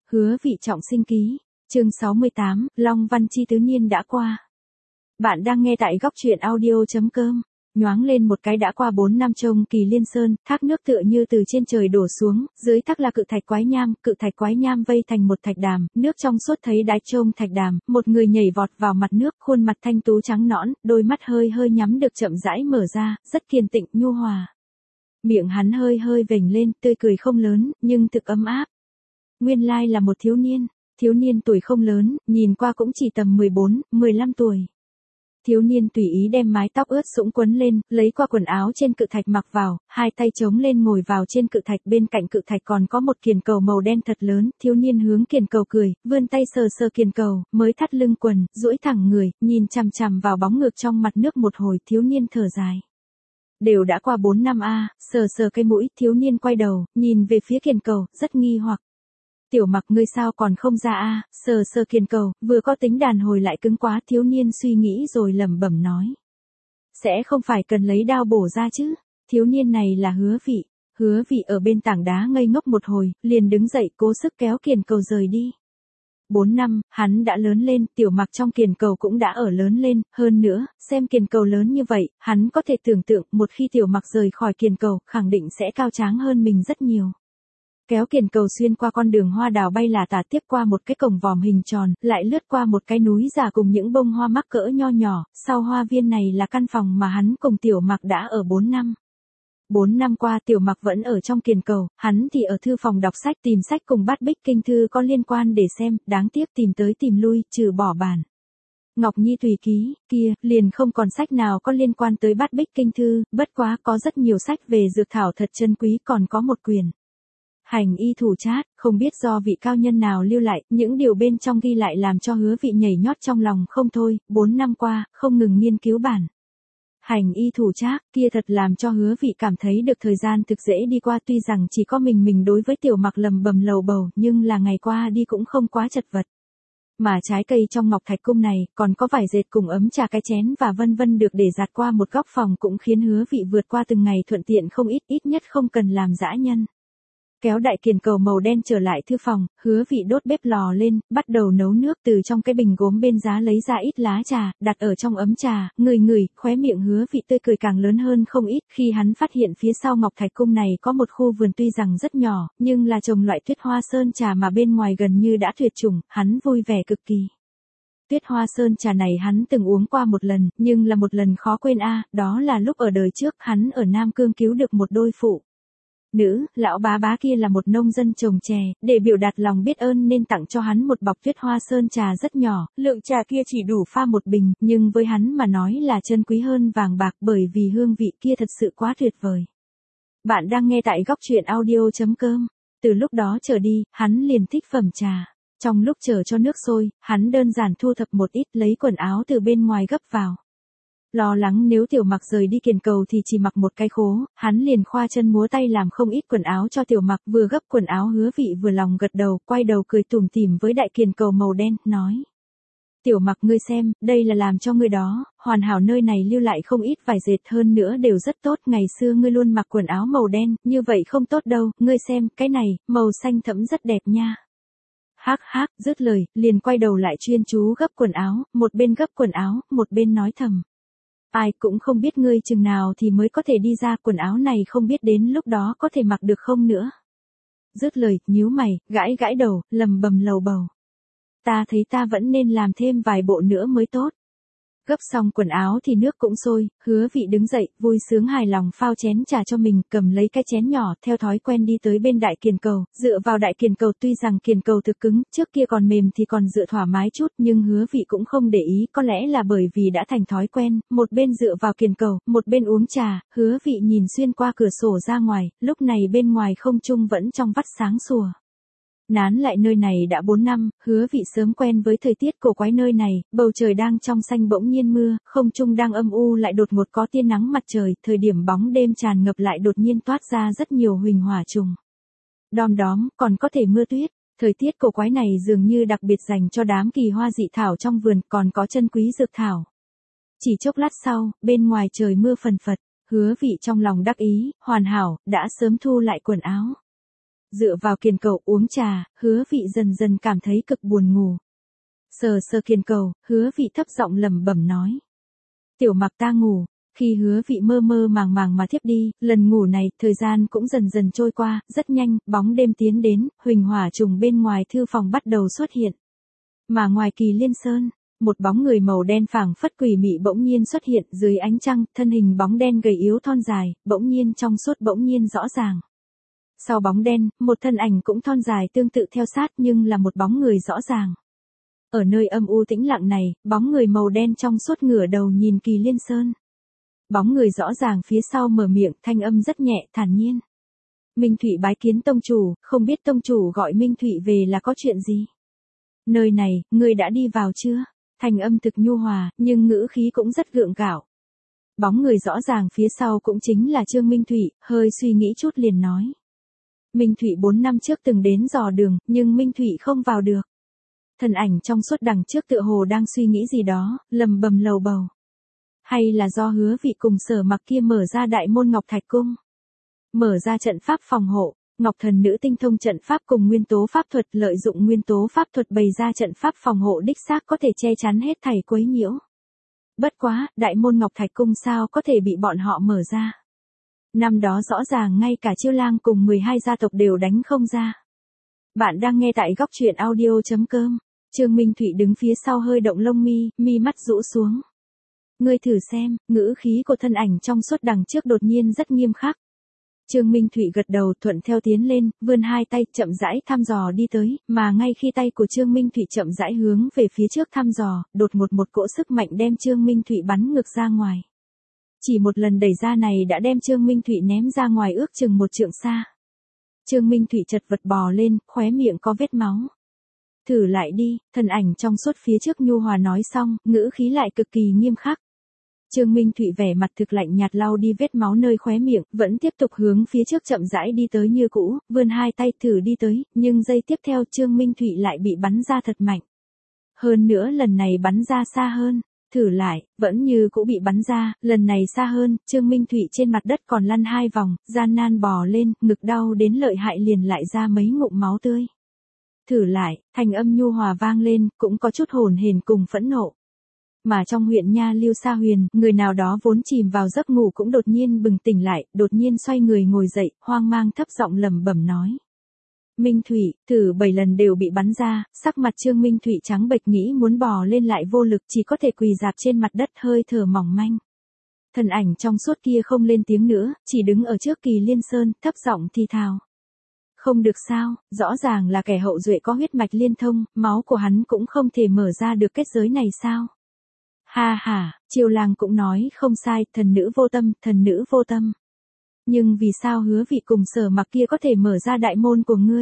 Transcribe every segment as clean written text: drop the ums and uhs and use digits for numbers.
Hứa Vị trọng sinh ký, chương 68, Long Văn Chi tứ niên đã qua. Bạn đang nghe tại góc truyện audio.com. Nhoáng lên một cái đã qua 4 năm trông Kỳ Liên Sơn, thác nước tựa như từ trên trời đổ xuống, dưới thác là cự thạch quái nham vây thành một thạch đàm, nước trong suốt thấy đáy trông thạch đàm, một người nhảy vọt vào mặt nước, khuôn mặt thanh tú trắng nõn, đôi mắt hơi hơi nhắm được chậm rãi mở ra, rất kiên tịnh nhu hòa. Miệng hắn hơi hơi vểnh lên, tươi cười không lớn, nhưng thực ấm áp. Nguyên lai là một thiếu niên tuổi không lớn, nhìn qua cũng chỉ tầm 14, 15 tuổi. Thiếu niên tùy ý đem mái tóc ướt sũng quấn lên, lấy qua quần áo trên cự thạch mặc vào, hai tay chống lên ngồi vào trên cự thạch, bên cạnh cự thạch còn có một kiền cầu màu đen thật lớn, thiếu niên hướng kiền cầu cười, vươn tay sờ sờ kiền cầu, mới thắt lưng quần, duỗi thẳng người, nhìn chằm chằm vào bóng ngược trong mặt nước một hồi, thiếu niên thở dài. Đều đã qua 4 năm a, sờ sờ cái mũi, thiếu niên quay đầu, nhìn về phía kiền cầu, rất nghi hoặc. Tiểu Mặc ngươi sao còn không ra a? Sờ sờ kiền cầu, vừa có tính đàn hồi lại cứng quá, thiếu niên suy nghĩ rồi lẩm bẩm nói. Sẽ không phải cần lấy đao bổ ra chứ? Thiếu niên này là Hứa Vị ở bên tảng đá ngây ngốc một hồi, liền đứng dậy cố sức kéo kiền cầu rời đi. 4 năm, hắn đã lớn lên, Tiểu Mặc trong kiền cầu cũng đã ở lớn lên, hơn nữa, xem kiền cầu lớn như vậy, hắn có thể tưởng tượng, một khi Tiểu Mặc rời khỏi kiền cầu, khẳng định sẽ cao tráng hơn mình rất nhiều. Kéo kiền cầu xuyên qua con đường hoa đào bay là tả, tiếp qua một cái cổng vòm hình tròn, lại lướt qua một cái núi giả cùng những bông hoa mắc cỡ nho nhỏ, sau hoa viên này là căn phòng mà hắn cùng Tiểu Mặc đã ở 4 năm. 4 năm qua Tiểu Mặc vẫn ở trong kiền cầu, hắn thì ở thư phòng đọc sách, tìm sách cùng Bát Bích Kinh Thư có liên quan để xem, đáng tiếc tìm tới tìm lui, trừ bỏ bản Ngọc Nhi Tùy Ký, kia, liền không còn sách nào có liên quan tới Bát Bích Kinh Thư, bất quá có rất nhiều sách về dược thảo thật chân quý, còn có một quyển Hành y thủ trát, không biết do vị cao nhân nào lưu lại, những điều bên trong ghi lại làm cho Hứa Vị nhảy nhót trong lòng không thôi, 4 năm qua, không ngừng nghiên cứu bản Hành y thủ trác, kia thật làm cho Hứa Vị cảm thấy được thời gian thực dễ đi qua, tuy rằng chỉ có mình đối với Tiểu Mặc lầm bầm lầu bầu, nhưng là ngày qua đi cũng không quá chật vật. Mà trái cây trong Ngọc Thạch Cung này, còn có vải dệt cùng ấm trà cái chén và vân vân được để giặt qua một góc phòng cũng khiến Hứa Vị vượt qua từng ngày thuận tiện không ít nhất không cần làm dã nhân. Kéo đại kiền cầu màu đen trở lại thư phòng, Hứa Vị đốt bếp lò lên, bắt đầu nấu nước, từ trong cái bình gốm bên giá lấy ra ít lá trà, đặt ở trong ấm trà, ngửi, khóe miệng Hứa Vị tươi cười càng lớn hơn không ít, khi hắn phát hiện phía sau Ngọc Thạch Cung này có một khu vườn tuy rằng rất nhỏ, nhưng là trồng loại tuyết hoa sơn trà mà bên ngoài gần như đã tuyệt chủng, hắn vui vẻ cực kỳ. Tuyết hoa sơn trà này hắn từng uống qua một lần, nhưng là một lần khó quên đó là lúc ở đời trước, hắn ở Nam Cương cứu được một đôi phụ nữ, lão bá kia là một nông dân trồng chè, để biểu đạt lòng biết ơn nên tặng cho hắn một bọc tuyết hoa sơn trà rất nhỏ, lượng trà kia chỉ đủ pha một bình, nhưng với hắn mà nói là chân quý hơn vàng bạc bởi vì hương vị kia thật sự quá tuyệt vời. Bạn đang nghe tại góc truyện audio.com. Từ lúc đó trở đi, hắn liền thích phẩm trà. Trong lúc chờ cho nước sôi, hắn đơn giản thu thập một ít, lấy quần áo từ bên ngoài gấp vào. Lo lắng nếu Tiểu Mặc rời đi kiền cầu thì chỉ mặc một cái khố, hắn liền khoa chân múa tay làm không ít quần áo cho Tiểu Mặc, vừa gấp quần áo Hứa Vị vừa lòng gật đầu, quay đầu cười tủm tỉm với đại kiền cầu màu đen, nói. Tiểu Mặc ngươi xem, đây là làm cho ngươi đó, hoàn hảo, nơi này lưu lại không ít vải dệt, hơn nữa đều rất tốt, ngày xưa ngươi luôn mặc quần áo màu đen, như vậy không tốt đâu, ngươi xem, cái này, màu xanh thẫm rất đẹp nha. Hắc, dứt lời, liền quay đầu lại chuyên chú gấp quần áo, một bên gấp quần áo, một bên nói thầm. Ai cũng không biết ngươi chừng nào thì mới có thể đi ra, quần áo này không biết đến lúc đó có thể mặc được không nữa. Dứt lời, nhíu mày, gãi đầu, lầm bầm lầu bầu. Ta thấy ta vẫn nên làm thêm vài bộ nữa mới tốt. Gấp xong quần áo thì nước cũng sôi, Hứa Vị đứng dậy, vui sướng hài lòng phao chén trà cho mình, cầm lấy cái chén nhỏ, theo thói quen đi tới bên đại kiền cầu, dựa vào đại kiền cầu, tuy rằng kiền cầu thực cứng, trước kia còn mềm thì còn dựa thoải mái chút, nhưng Hứa Vị cũng không để ý, có lẽ là bởi vì đã thành thói quen, một bên dựa vào kiền cầu, một bên uống trà, Hứa Vị nhìn xuyên qua cửa sổ ra ngoài, lúc này bên ngoài không trung vẫn trong vắt sáng sủa. Nán lại nơi này đã 4 năm, Hứa Vị sớm quen với thời tiết cổ quái nơi này, bầu trời đang trong xanh bỗng nhiên mưa, không trung đang âm u lại đột ngột có tia nắng mặt trời, thời điểm bóng đêm tràn ngập lại đột nhiên toát ra rất nhiều huỳnh hỏa trùng. Đom đóm, còn có thể mưa tuyết, thời tiết cổ quái này dường như đặc biệt dành cho đám kỳ hoa dị thảo trong vườn, còn có chân quý dược thảo. Chỉ chốc lát sau, bên ngoài trời mưa phần phật, Hứa Vị trong lòng đắc ý, hoàn hảo, đã sớm thu lại quần áo. Dựa vào kiền cầu uống trà, Hứa Vị dần dần cảm thấy cực buồn ngủ. Sờ sờ kiền cầu, Hứa Vị thấp giọng lẩm bẩm nói. Tiểu Mặc ta ngủ. Khi Hứa Vị mơ mơ màng màng mà thiếp đi, lần ngủ này, thời gian cũng dần dần trôi qua, rất nhanh, bóng đêm tiến đến, huỳnh hỏa trùng bên ngoài thư phòng bắt đầu xuất hiện. Mà ngoài Kỳ Liên Sơn, một bóng người màu đen phảng phất quỷ mị bỗng nhiên xuất hiện dưới ánh trăng, thân hình bóng đen gầy yếu thon dài, bỗng nhiên trong suốt bỗng nhiên rõ ràng. Sau bóng đen, một thân ảnh cũng thon dài tương tự theo sát nhưng là một bóng người rõ ràng. Ở nơi âm u tĩnh lặng này, bóng người màu đen trong suốt ngửa đầu nhìn Kỳ Liên Sơn. Bóng người rõ ràng phía sau mở miệng, thanh âm rất nhẹ, thản nhiên. Minh Thụy bái kiến tông chủ, không biết tông chủ gọi Minh Thụy về là có chuyện gì? Nơi này, ngươi đã đi vào chưa? Thanh âm thực nhu hòa, nhưng ngữ khí cũng rất gượng gạo. Bóng người rõ ràng phía sau cũng chính là Trương Minh Thụy, hơi suy nghĩ chút liền nói. Minh Thụy 4 năm trước từng đến dò đường, nhưng Minh Thụy không vào được. Thân ảnh trong suốt đằng trước tựa hồ đang suy nghĩ gì đó, lầm bầm lầu bầu. Hay là do Hứa Vị cùng Sở Mặc kia mở ra đại môn Ngọc Thạch Cung? Mở ra trận pháp phòng hộ, Ngọc Thần Nữ tinh thông trận pháp cùng nguyên tố pháp thuật, lợi dụng nguyên tố pháp thuật bày ra trận pháp phòng hộ đích xác có thể che chắn hết thảy quấy nhiễu. Bất quá, đại môn Ngọc Thạch Cung sao có thể bị bọn họ mở ra? Năm đó rõ ràng ngay cả Chiêu Lang cùng 12 gia tộc đều đánh không ra. Bạn đang nghe tại góc truyện audio.com. Trương Minh Thụy đứng phía sau hơi động lông mi, mi mắt rũ xuống. Ngươi thử xem, ngữ khí của thân ảnh trong suốt đằng trước đột nhiên rất nghiêm khắc. Trương Minh Thụy gật đầu thuận theo tiến lên, vươn hai tay chậm rãi thăm dò đi tới, mà ngay khi tay của Trương Minh Thụy chậm rãi hướng về phía trước thăm dò, đột ngột một cỗ sức mạnh đem Trương Minh Thụy bắn ngược ra ngoài. Chỉ một lần đẩy ra này đã đem Trương Minh Thụy ném ra ngoài ước chừng 1 trượng xa. Trương Minh Thụy chật vật bò lên, khóe miệng có vết máu. Thử lại đi, thân ảnh trong suốt phía trước nhu hòa nói xong, ngữ khí lại cực kỳ nghiêm khắc. Trương Minh Thụy vẻ mặt thực lạnh nhạt lau đi vết máu nơi khóe miệng, vẫn tiếp tục hướng phía trước chậm rãi đi tới như cũ, vươn hai tay thử đi tới, nhưng giây tiếp theo Trương Minh Thụy lại bị bắn ra thật mạnh. Hơn nữa lần này bắn ra xa hơn, thử lại, vẫn như cũ bị bắn ra, lần này xa hơn, Trương Minh Thụy trên mặt đất còn lăn 2 vòng, gian nan bò lên, ngực đau đến lợi hại liền lại ra mấy ngụm máu tươi. Thử lại, thanh âm nhu hòa vang lên, cũng có chút hồn hển cùng phẫn nộ. Mà trong huyện Nha Lưu Sa Huyền, người nào đó vốn chìm vào giấc ngủ cũng đột nhiên bừng tỉnh lại, đột nhiên xoay người ngồi dậy, hoang mang thấp giọng lẩm bẩm nói. Minh Thụy, thử 7 lần đều bị bắn ra, sắc mặt Trương Minh Thụy trắng bệch nghĩ muốn bò lên lại vô lực chỉ có thể quỳ dạp trên mặt đất hơi thở mỏng manh. Thân ảnh trong suốt kia không lên tiếng nữa, chỉ đứng ở trước Kỳ Liên Sơn, thấp giọng thì thào. Không được sao, rõ ràng là kẻ hậu duệ có huyết mạch liên thông, máu của hắn cũng không thể mở ra được kết giới này sao? Ha ha, Chiêu Lang cũng nói không sai, thần nữ vô tâm, thần nữ vô tâm. Nhưng vì sao Hứa Vị cùng Sở Mặc kia có thể mở ra đại môn của ngươi?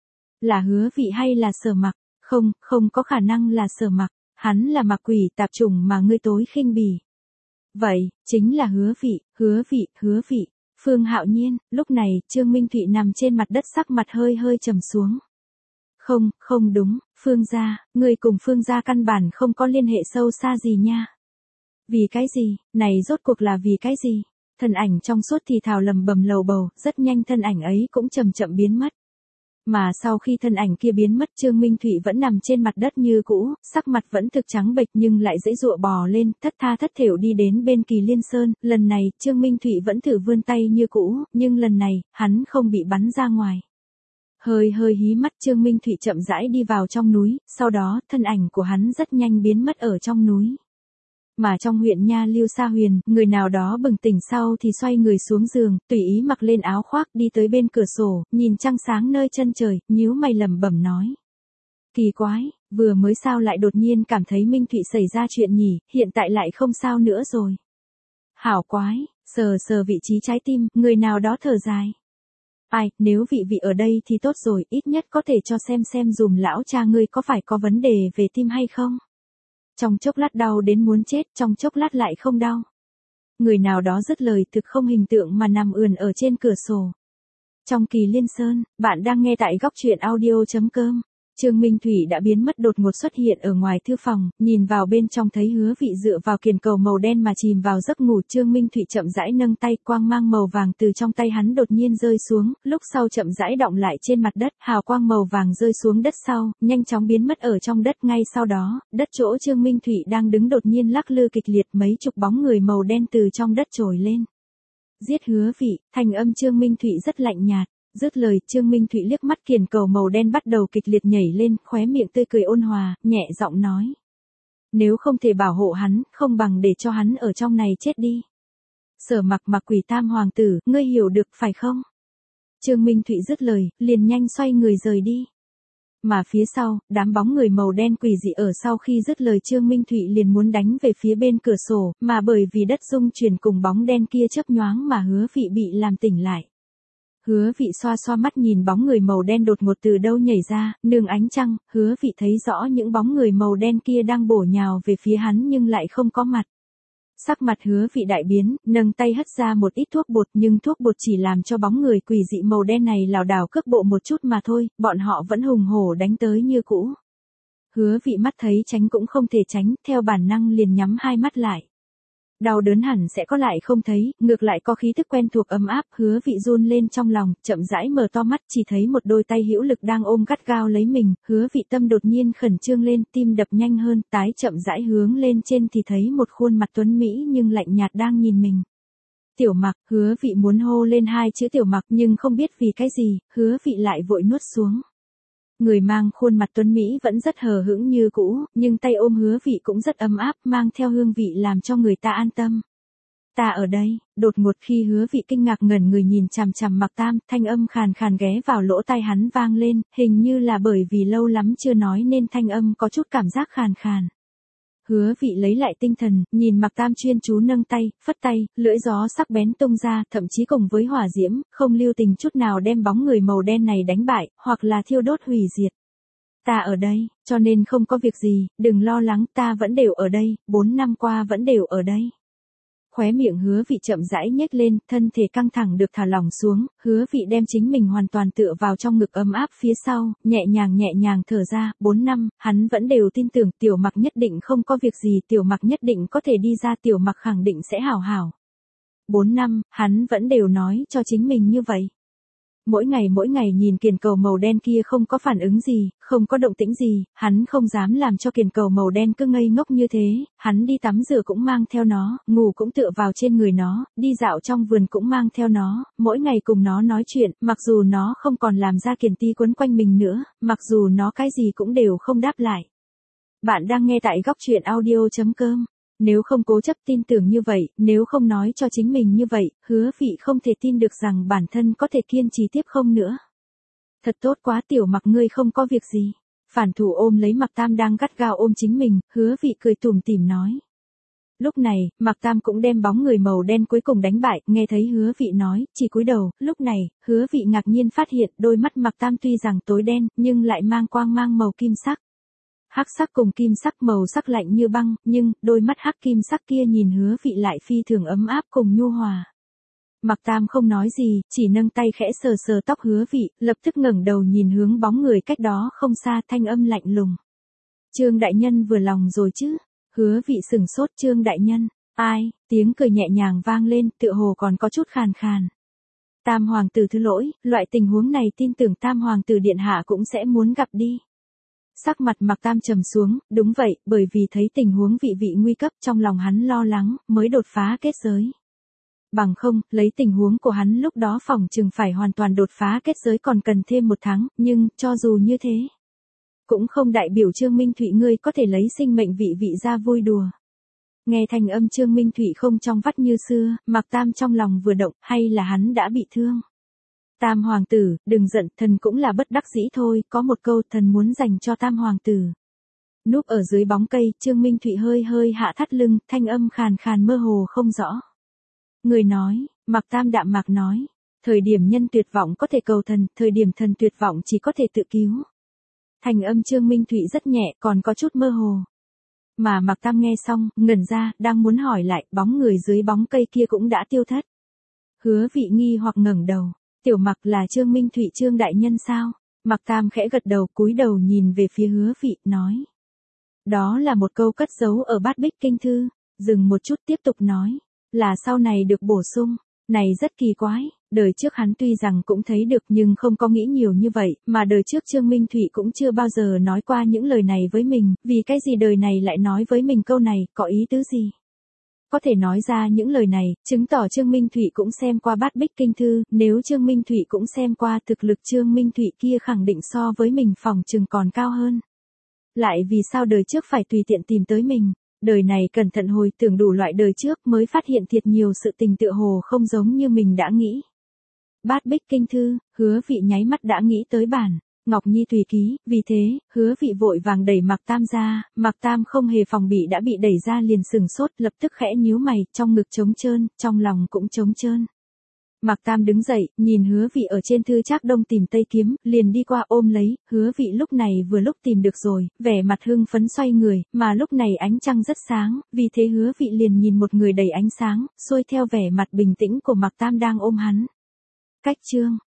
Là Hứa Vị hay là Sở Mặc? Không, không có khả năng là Sở Mặc, hắn là ma quỷ tạp chủng mà ngươi tối khinh bỉ. Vậy, chính là Hứa Vị, Hứa Vị, Hứa Vị. Phương Hạo Nhiên, lúc này, Trương Minh Thụy nằm trên mặt đất sắc mặt hơi hơi trầm xuống. Không, không đúng, Phương gia, người cùng Phương gia căn bản không có liên hệ sâu xa gì nha. Vì cái gì, này rốt cuộc là vì cái gì? Thân ảnh trong suốt thì thào lầm bầm lầu bầu, rất nhanh thân ảnh ấy cũng chậm chậm biến mất. Mà sau khi thân ảnh kia biến mất Trương Minh Thụy vẫn nằm trên mặt đất như cũ, sắc mặt vẫn thực trắng bệch nhưng lại dễ dụa bò lên, thất tha thất thểu đi đến bên Kỳ Liên Sơn, lần này Trương Minh Thụy vẫn thử vươn tay như cũ, nhưng lần này, hắn không bị bắn ra ngoài. Hơi hơi hí mắt Trương Minh Thụy chậm rãi đi vào trong núi, sau đó thân ảnh của hắn rất nhanh biến mất ở trong núi. Mà trong huyện Nha Lưu Sa Huyền, người nào đó bừng tỉnh sau thì xoay người xuống giường, tùy ý mặc lên áo khoác đi tới bên cửa sổ, nhìn trăng sáng nơi chân trời, nhíu mày lẩm bẩm nói. Kỳ quái, vừa mới sao lại đột nhiên cảm thấy Minh Thụy xảy ra chuyện nhỉ, hiện tại lại không sao nữa rồi. Hảo quái, sờ sờ vị trí trái tim, người nào đó thở dài. Ai, nếu vị vị ở đây thì tốt rồi, ít nhất có thể cho xem dùm lão cha ngươi có phải có vấn đề về tim hay không. Trong chốc lát đau đến muốn chết, trong chốc lát lại không đau. Người nào đó dứt lời thực không hình tượng mà nằm ườn ở trên cửa sổ. Trong Kỳ Liên Sơn, bạn đang nghe tại góc truyện audio.com. Trương Minh Thủy đã biến mất đột ngột xuất hiện ở ngoài thư phòng, nhìn vào bên trong thấy Hứa Vị dựa vào kiền cầu màu đen mà chìm vào giấc ngủ. Trương Minh Thủy chậm rãi nâng tay, quang mang màu vàng từ trong tay hắn đột nhiên rơi xuống, lúc sau chậm rãi đọng lại trên mặt đất, hào quang màu vàng rơi xuống đất sau, nhanh chóng biến mất ở trong đất. Ngay sau đó, đất chỗ Trương Minh Thủy đang đứng đột nhiên lắc lư kịch liệt, mấy chục bóng người màu đen từ trong đất trồi lên. Giết Hứa Vị, thanh âm Trương Minh Thủy rất lạnh nhạt. Dứt lời, Trương Minh Thủy liếc mắt kiền cầu màu đen bắt đầu kịch liệt nhảy lên, khóe miệng tươi cười ôn hòa, nhẹ giọng nói. Nếu không thể bảo hộ hắn, không bằng để cho hắn ở trong này chết đi. Sở Mặc Mặc Quỷ Tam hoàng tử, ngươi hiểu được phải không? Trương Minh Thủy dứt lời, liền nhanh xoay người rời đi. Mà phía sau, đám bóng người màu đen quỷ dị ở sau khi dứt lời Trương Minh Thủy liền muốn đánh về phía bên cửa sổ, mà bởi vì đất rung chuyển cùng bóng đen kia chớp nhoáng mà Hứa Vị bị làm tỉnh lại. Hứa Vị xoa xoa mắt nhìn bóng người màu đen đột ngột từ đâu nhảy ra, nương ánh trăng, Hứa Vị thấy rõ những bóng người màu đen kia đang bổ nhào về phía hắn nhưng lại không có mặt. Sắc mặt Hứa Vị đại biến, nâng tay hất ra một ít thuốc bột, nhưng thuốc bột chỉ làm cho bóng người quỷ dị màu đen này lảo đảo cước bộ một chút mà thôi, bọn họ vẫn hùng hổ đánh tới như cũ. Hứa Vị mắt thấy tránh cũng không thể tránh, theo bản năng liền nhắm hai mắt lại. Đau đớn hẳn sẽ có lại không thấy, ngược lại có khí tức quen thuộc ấm áp. Hứa Vị run lên trong lòng, chậm rãi mở to mắt, chỉ thấy một đôi tay hữu lực đang ôm gắt gao lấy mình. Hứa Vị tâm đột nhiên khẩn trương lên, tim đập nhanh hơn, tái chậm rãi hướng lên trên thì thấy một khuôn mặt tuấn mỹ nhưng lạnh nhạt đang nhìn mình. Tiểu Mặc. Hứa Vị muốn hô lên hai chữ Tiểu Mặc nhưng không biết vì cái gì, Hứa Vị lại vội nuốt xuống. Người mang khuôn mặt tuấn Mỹ vẫn rất hờ hững như cũ, nhưng tay ôm Hứa Vị cũng rất ấm áp, mang theo hương vị làm cho người ta an tâm. Ta ở đây. Đột ngột khi Hứa Vị kinh ngạc ngẩn người nhìn chằm chằm Mặc Tam, thanh âm khàn khàn ghé vào lỗ tai hắn vang lên, hình như là bởi vì lâu lắm chưa nói nên thanh âm có chút cảm giác khàn khàn. Hứa Vị lấy lại tinh thần, nhìn Mặc Tam chuyên chú nâng tay, phất tay, lưỡi gió sắc bén tung ra, thậm chí cùng với hỏa diễm, không lưu tình chút nào đem bóng người màu đen này đánh bại, hoặc là thiêu đốt hủy diệt. Ta ở đây, cho nên không có việc gì, đừng lo lắng, ta vẫn đều ở đây, 4 năm qua vẫn đều ở đây. Khóe miệng Hứa Vị chậm rãi nhếch lên, thân thể căng thẳng được thả lỏng xuống, Hứa Vị đem chính mình hoàn toàn tựa vào trong ngực ấm áp phía sau, nhẹ nhàng thở ra. 4 năm, hắn vẫn đều tin tưởng Tiểu Mặc nhất định không có việc gì, Tiểu Mặc nhất định có thể đi ra, Tiểu Mặc khẳng định sẽ hảo hảo. 4 năm, hắn vẫn đều nói cho chính mình như vậy. Mỗi ngày nhìn kiền cầu màu đen kia không có phản ứng gì, không có động tĩnh gì, hắn không dám làm cho kiền cầu màu đen cứ ngây ngốc như thế, hắn đi tắm rửa cũng mang theo nó, ngủ cũng tựa vào trên người nó, đi dạo trong vườn cũng mang theo nó, mỗi ngày cùng nó nói chuyện, mặc dù nó không còn làm ra kiền ti quấn quanh mình nữa, mặc dù nó cái gì cũng đều không đáp lại. Bạn đang nghe tại góc truyện audio.com. Nếu không cố chấp tin tưởng như vậy, nếu không nói cho chính mình như vậy, Hứa Vị không thể tin được rằng bản thân có thể kiên trì tiếp không nữa. Thật tốt quá, Tiểu Mặc ngươi không có việc gì. Phản thủ ôm lấy Mặc Tam đang gắt gao ôm chính mình, Hứa Vị cười tủm tỉm nói. Lúc này, Mặc Tam cũng đem bóng người màu đen cuối cùng đánh bại, nghe thấy Hứa Vị nói, chỉ cúi đầu. Lúc này, Hứa Vị ngạc nhiên phát hiện đôi mắt Mặc Tam tuy rằng tối đen, nhưng lại mang quang mang màu kim sắc. Hắc sắc cùng kim sắc màu sắc lạnh như băng, nhưng đôi mắt hắc kim sắc kia nhìn Hứa Vị lại phi thường ấm áp cùng nhu hòa. Mặc Tam không nói gì, chỉ nâng tay khẽ sờ sờ tóc Hứa Vị, lập tức ngẩng đầu nhìn hướng bóng người cách đó không xa, thanh âm lạnh lùng. Trương đại nhân vừa lòng rồi chứ? Hứa Vị sừng sốt. Trương đại nhân, ai? Tiếng cười nhẹ nhàng vang lên, tựa hồ còn có chút khàn khàn. Tam hoàng tử thứ lỗi, loại tình huống này tin tưởng Tam hoàng tử điện hạ cũng sẽ muốn gặp đi. Sắc mặt Mặc Tam trầm xuống, đúng vậy, bởi vì thấy tình huống vị nguy cấp trong lòng hắn lo lắng, mới đột phá kết giới. Bằng không, lấy tình huống của hắn lúc đó phỏng chừng phải hoàn toàn đột phá kết giới còn cần thêm 1 tháng, nhưng, cho dù như thế, cũng không đại biểu Trương Minh Thụy ngươi có thể lấy sinh mệnh vị ra vui đùa. Nghe thanh âm Trương Minh Thụy không trong vắt như xưa, Mặc Tam trong lòng vừa động, hay là hắn đã bị thương. Tam hoàng tử, đừng giận, thần cũng là bất đắc dĩ thôi, có một câu thần muốn dành cho Tam hoàng tử. Núp ở dưới bóng cây, Trương Minh Thụy hơi hạ thắt lưng, thanh âm khàn khàn mơ hồ không rõ. Người nói, Mặc Tam đạm mạc nói, thời điểm nhân tuyệt vọng có thể cầu thần, thời điểm thần tuyệt vọng chỉ có thể tự cứu. Thanh âm Trương Minh Thụy rất nhẹ, còn có chút mơ hồ. Mà Mặc Tam nghe xong, ngẩn ra, đang muốn hỏi lại, bóng người dưới bóng cây kia cũng đã tiêu thất. Hứa Vị nghi hoặc ngẩng đầu. Tiểu Mặc là Trương Minh Thụy Trương đại nhân sao? Mạc Tam khẽ gật đầu, cúi đầu nhìn về phía Hứa Vị, nói. Đó là một câu cất giấu ở bát bích kinh thư, dừng một chút tiếp tục nói. Là sau này được bổ sung, này rất kỳ quái, đời trước hắn tuy rằng cũng thấy được nhưng không có nghĩ nhiều như vậy, mà đời trước Trương Minh Thụy cũng chưa bao giờ nói qua những lời này với mình, vì cái gì đời này lại nói với mình câu này, có ý tứ gì? Có thể nói ra những lời này, chứng tỏ Trương Minh Thụy cũng xem qua bát bích kinh thư, nếu Trương Minh Thụy cũng xem qua thực lực Trương Minh Thụy kia khẳng định so với mình phỏng chừng còn cao hơn. Lại vì sao đời trước phải tùy tiện tìm tới mình, đời này cẩn thận hồi tưởng đủ loại đời trước mới phát hiện thiệt nhiều sự tình tựa hồ không giống như mình đã nghĩ. Bát bích kinh thư, Hứa Vị nháy mắt đã nghĩ tới bản Ngọc Nhi tùy ký, vì thế, Hứa Vị vội vàng đẩy Mạc Tam ra, Mạc Tam không hề phòng bị đã bị đẩy ra liền sừng sốt, lập tức khẽ nhíu mày, trong ngực trống trơn, trong lòng cũng trống trơn. Mạc Tam đứng dậy, nhìn Hứa Vị ở trên thư Trác Đông tìm Tây kiếm, liền đi qua ôm lấy, Hứa Vị lúc này vừa lúc tìm được rồi, vẻ mặt hưng phấn xoay người, mà lúc này ánh trăng rất sáng, vì thế Hứa Vị liền nhìn một người đầy ánh sáng, xuôi theo vẻ mặt bình tĩnh của Mạc Tam đang ôm hắn. Cách chương